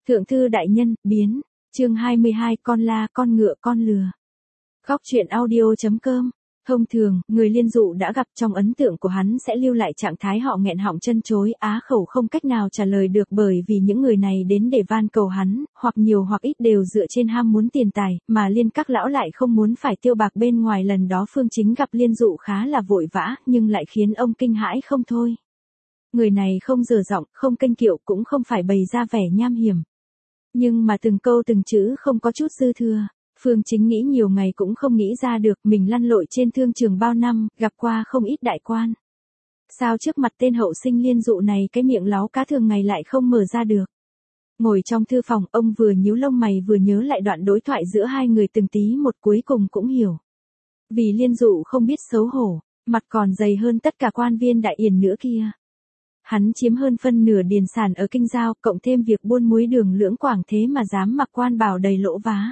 Thượng thư đại nhân, biến. Chương 22, con la, con ngựa, con lừa. Góc truyện audio.com. Thông thường, người liên dụ đã gặp trong ấn tượng của hắn sẽ lưu lại trạng thái họ nghẹn họng chân chối, á khẩu không cách nào trả lời được, bởi vì những người này đến để van cầu hắn, hoặc nhiều hoặc ít đều dựa trên ham muốn tiền tài, mà Liên các lão lại không muốn phải tiêu bạc bên ngoài. Lần đó Phương Chính gặp liên dụ khá là vội vã, nhưng lại khiến ông kinh hãi không thôi. Người này không dở giọng, không kênh kiệu, cũng không phải bày ra vẻ nham hiểm. Nhưng mà từng câu từng chữ không có chút dư thừa. Phương Chính nghĩ nhiều ngày cũng không nghĩ ra được, mình lăn lội trên thương trường bao năm, gặp qua không ít đại quan. Sao trước mặt tên hậu sinh liên dụ này cái miệng láo cá thường ngày lại không mở ra được. Ngồi trong thư phòng, ông vừa nhíu lông mày vừa nhớ lại đoạn đối thoại giữa hai người từng tí một, cuối cùng cũng hiểu. Vì liên dụ không biết xấu hổ, mặt còn dày hơn tất cả quan viên đại yển nữa kia. Hắn chiếm hơn phân nửa điền sản ở Kinh Giao, cộng thêm việc buôn muối đường lưỡng quảng, thế mà dám mặc quan bào đầy lỗ vá.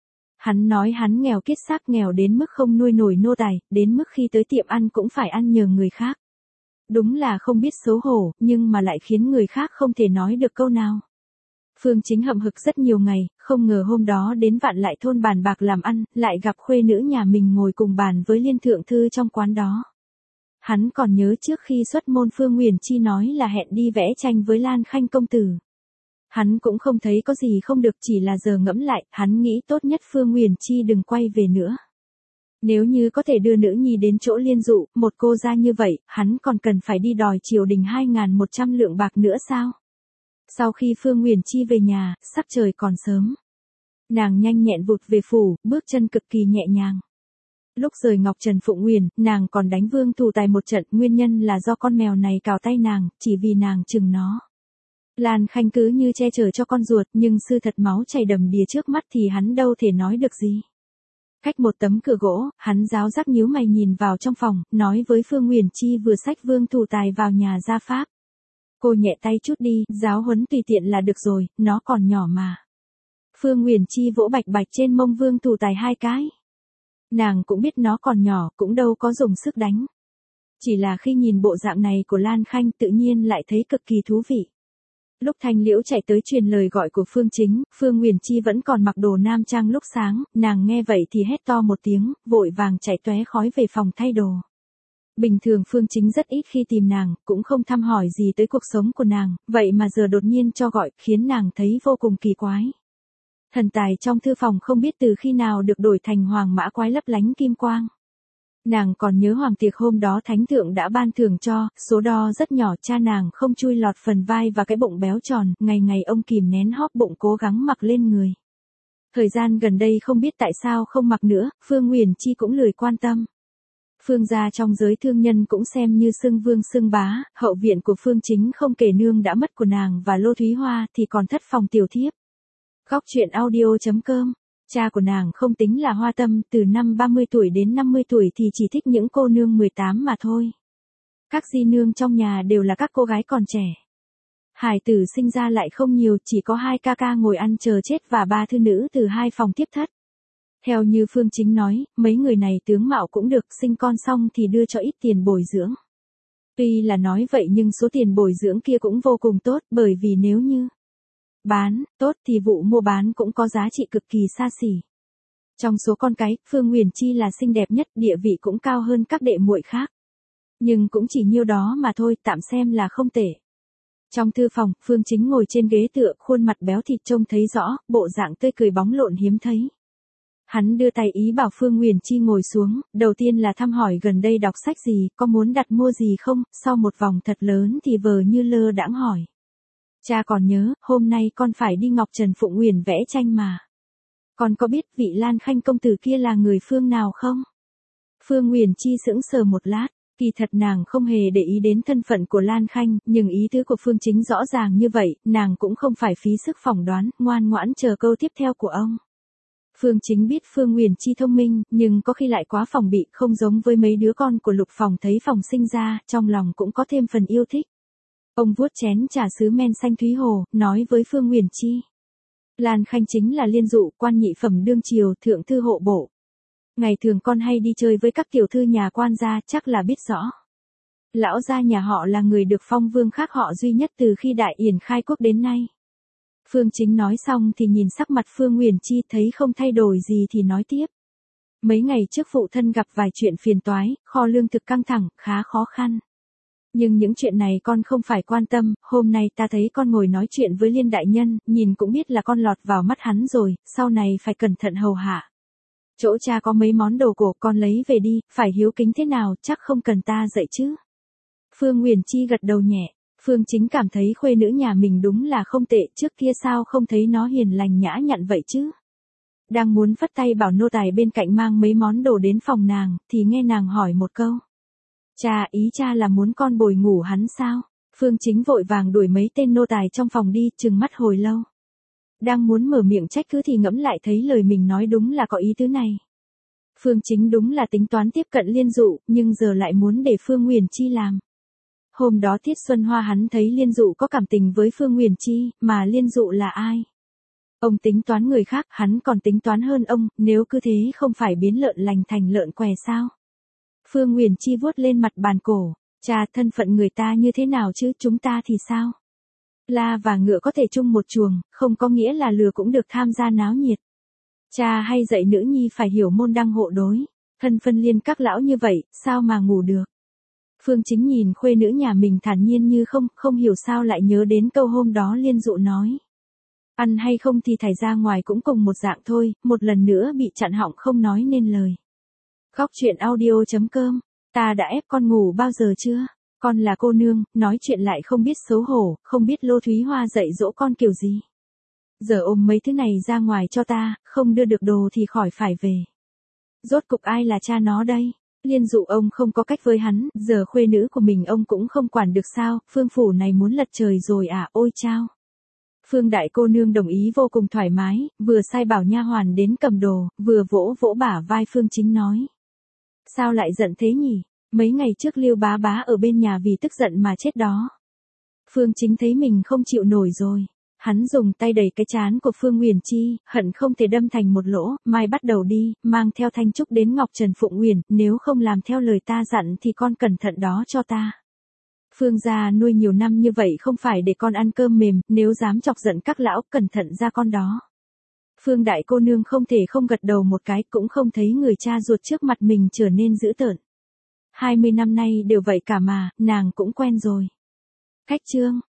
Hắn nói hắn nghèo kiết xác, nghèo đến mức không nuôi nổi nô tài, đến mức khi tới tiệm ăn cũng phải ăn nhờ người khác. Đúng là không biết xấu hổ, nhưng mà lại khiến người khác không thể nói được câu nào. Phương Chính hậm hực rất nhiều ngày, không ngờ hôm đó đến Vạn Lại thôn bàn bạc làm ăn, lại gặp khuê nữ nhà mình ngồi cùng bàn với Liên thượng thư trong quán đó. Hắn còn nhớ trước khi xuất môn Phương Nguyền Chi nói là hẹn đi vẽ tranh với Lan Khanh công tử. Hắn cũng không thấy có gì không được, chỉ là giờ ngẫm lại, hắn nghĩ tốt nhất Phương Nguyền Chi đừng quay về nữa. Nếu như có thể đưa nữ nhi đến chỗ liên dụ, một cô ra như vậy, hắn còn cần phải đi đòi triều đình 2.100 lượng bạc nữa sao? Sau khi Phương Nguyền Chi về nhà, sắc trời còn sớm. Nàng nhanh nhẹn vụt về phủ, bước chân cực kỳ nhẹ nhàng. Lúc rời Ngọc Trần Phụng Nguyền, nàng còn đánh Vương Thủ Tài một trận, nguyên nhân là do con mèo này cào tay nàng, chỉ vì nàng chừng nó. Lan Khanh cứ như che chở cho con ruột, nhưng sự thật máu chảy đầm đìa trước mắt thì hắn đâu thể nói được gì. Cách một tấm cửa gỗ, hắn giáo giác nhíu mày nhìn vào trong phòng, nói với Phương Nguyền Chi vừa xách Vương Thủ Tài vào nhà gia pháp. Cô nhẹ tay chút đi, giáo huấn tùy tiện là được rồi, nó còn nhỏ mà. Phương Nguyền Chi vỗ bạch bạch trên mông Vương Thủ Tài 2 cái. Nàng cũng biết nó còn nhỏ, cũng đâu có dùng sức đánh. Chỉ là khi nhìn bộ dạng này của Lan Khanh tự nhiên lại thấy cực kỳ thú vị. Lúc Thanh Liễu chạy tới truyền lời gọi của Phương Chính, Phương Nguyền Chi vẫn còn mặc đồ nam trang lúc sáng, nàng nghe vậy thì hét to một tiếng, vội vàng chạy tóe khói về phòng thay đồ. Bình thường Phương Chính rất ít khi tìm nàng, cũng không thăm hỏi gì tới cuộc sống của nàng, vậy mà giờ đột nhiên cho gọi, khiến nàng thấy vô cùng kỳ quái. Thần tài trong thư phòng không biết từ khi nào được đổi thành hoàng mã quái lấp lánh kim quang. Nàng còn nhớ hoàng tiệc hôm đó thánh thượng đã ban thưởng cho, số đo rất nhỏ, cha nàng không chui lọt phần vai và cái bụng béo tròn, ngày ngày ông kìm nén hóp bụng cố gắng mặc lên người. Thời gian gần đây không biết tại sao không mặc nữa, Phương Nguyền Chi cũng lười quan tâm. Phương gia trong giới thương nhân cũng xem như xưng vương xưng bá, hậu viện của Phương Chính không kể nương đã mất của nàng và Lô Thúy Hoa thì còn thất phòng tiểu thiếp. Góc truyện audio.com. Cha của nàng không tính là hoa tâm, từ năm 30 tuổi đến 50 tuổi thì chỉ thích những cô nương 18 mà thôi. Các di nương trong nhà đều là các cô gái còn trẻ. Hải tử sinh ra lại không nhiều, chỉ có 2 ca ca ngồi ăn chờ chết và 3 thư nữ từ 2 phòng tiếp thất. Theo như Phương Chính nói, mấy người này tướng mạo cũng được, sinh con xong thì đưa cho ít tiền bồi dưỡng. Tuy là nói vậy nhưng số tiền bồi dưỡng kia cũng vô cùng tốt, bởi vì nếu như bán tốt thì vụ mua bán cũng có giá trị cực kỳ xa xỉ. Trong số con cái, Phương Nguyền Chi là xinh đẹp nhất, địa vị cũng cao hơn các đệ muội khác. Nhưng cũng chỉ nhiêu đó mà thôi, tạm xem là không tệ. Trong thư phòng, Phương Chính ngồi trên ghế tựa, khuôn mặt béo thịt trông thấy rõ, bộ dạng tươi cười bóng lộn hiếm thấy. Hắn đưa tay ý bảo Phương Nguyền Chi ngồi xuống, đầu tiên là thăm hỏi gần đây đọc sách gì, có muốn đặt mua gì không, sau một vòng thật lớn thì vờ như lơ đãng hỏi. Cha còn nhớ, hôm nay con phải đi Ngọc Trần Phụng Nguyền vẽ tranh mà. Con có biết vị Lan Khanh công tử kia là người phương nào không? Phương Nguyền Chi sững sờ một lát, kỳ thật nàng không hề để ý đến thân phận của Lan Khanh, nhưng ý tứ của Phương Chính rõ ràng như vậy, nàng cũng không phải phí sức phỏng đoán, ngoan ngoãn chờ câu tiếp theo của ông. Phương Chính biết Phương Nguyền Chi thông minh, nhưng có khi lại quá phòng bị, không giống với mấy đứa con của Lục Phòng thấy phòng sinh ra, trong lòng cũng có thêm phần yêu thích. Ông vuốt chén trà sứ men xanh thúy hồ, nói với Phương Nguyền Chi. Lan Khanh chính là liên dụ, quan nhị phẩm đương triều, thượng thư hộ bộ. Ngày thường con hay đi chơi với các tiểu thư nhà quan gia, chắc là biết rõ. Lão gia nhà họ là người được phong vương khác họ duy nhất từ khi Đại Yển khai quốc đến nay. Phương Chính nói xong thì nhìn sắc mặt Phương Nguyền Chi thấy không thay đổi gì thì nói tiếp. Mấy ngày trước phụ thân gặp vài chuyện phiền toái, kho lương thực căng thẳng, khá khó khăn. Nhưng những chuyện này con không phải quan tâm, hôm nay ta thấy con ngồi nói chuyện với Liên đại nhân, nhìn cũng biết là con lọt vào mắt hắn rồi, sau này phải cẩn thận hầu hạ. Chỗ cha có mấy món đồ cổ con lấy về đi, phải hiếu kính thế nào, chắc không cần ta dạy chứ. Phương Nguyền Chi gật đầu nhẹ, Phương Chính cảm thấy khuê nữ nhà mình đúng là không tệ, trước kia sao không thấy nó hiền lành nhã nhặn vậy chứ. Đang muốn phất tay bảo nô tài bên cạnh mang mấy món đồ đến phòng nàng, thì nghe nàng hỏi một câu. Cha, ý cha là muốn con bồi ngủ hắn sao? Phương Chính vội vàng đuổi mấy tên nô tài trong phòng đi, trừng mắt hồi lâu. Đang muốn mở miệng trách cứ thì ngẫm lại thấy lời mình nói đúng là có ý tứ này. Phương Chính đúng là tính toán tiếp cận Liên Dụ, nhưng giờ lại muốn để Phương Nguyền Chi làm. Hôm đó Tiết Xuân Hoa hắn thấy Liên Dụ có cảm tình với Phương Nguyền Chi, mà Liên Dụ là ai? Ông tính toán người khác, hắn còn tính toán hơn ông, nếu cứ thế không phải biến lợn lành thành lợn què sao? Phương Nguyền Chi vuốt lên mặt bàn cổ, cha, thân phận người ta như thế nào chứ, chúng ta thì sao? La và ngựa có thể chung một chuồng, không có nghĩa là lừa cũng được tham gia náo nhiệt. Cha hay dạy nữ nhi phải hiểu môn đăng hộ đối, thân phân liên các lão như vậy, sao mà ngủ được? Phương Chính nhìn khuê nữ nhà mình thản nhiên như không hiểu sao lại nhớ đến câu hôm đó Liên Dụ nói. Ăn hay không thì thải ra ngoài cũng cùng một dạng thôi, một lần nữa bị chặn họng không nói nên lời. Khóc chuyện audio.com, ta đã ép con ngủ bao giờ chưa? Con là cô nương, nói chuyện lại không biết xấu hổ, không biết Lô Thúy Hoa dạy dỗ con kiểu gì. Giờ ôm mấy thứ này ra ngoài cho ta, không đưa được đồ thì khỏi phải về. Rốt cục ai là cha nó đây? Liên Dụ ông không có cách với hắn, giờ khuê nữ của mình ông cũng không quản được sao, Phương phủ này muốn lật trời rồi à, ôi chao. Phương đại cô nương đồng ý vô cùng thoải mái, vừa sai bảo nha hoàn đến cầm đồ, vừa vỗ vỗ bả vai Phương Chính nói. Sao lại giận thế nhỉ? Mấy ngày trước Liêu bá bá ở bên nhà vì tức giận mà chết đó. Phương Chính thấy mình không chịu nổi rồi. Hắn dùng tay đẩy cái trán của Phương Nguyền Chi, hận không thể đâm thành một lỗ, mai bắt đầu đi, mang theo Thanh Trúc đến Ngọc Trần Phụng Nguyền, nếu không làm theo lời ta dặn thì con cẩn thận đó cho ta. Phương gia nuôi nhiều năm như vậy không phải để con ăn cơm mềm, nếu dám chọc giận các lão, cẩn thận ra con đó. Phương đại cô nương không thể không gật đầu một cái, cũng không thấy người cha ruột trước mặt mình trở nên dữ tợn. 20 năm nay đều vậy cả mà, nàng cũng quen rồi. Cách chương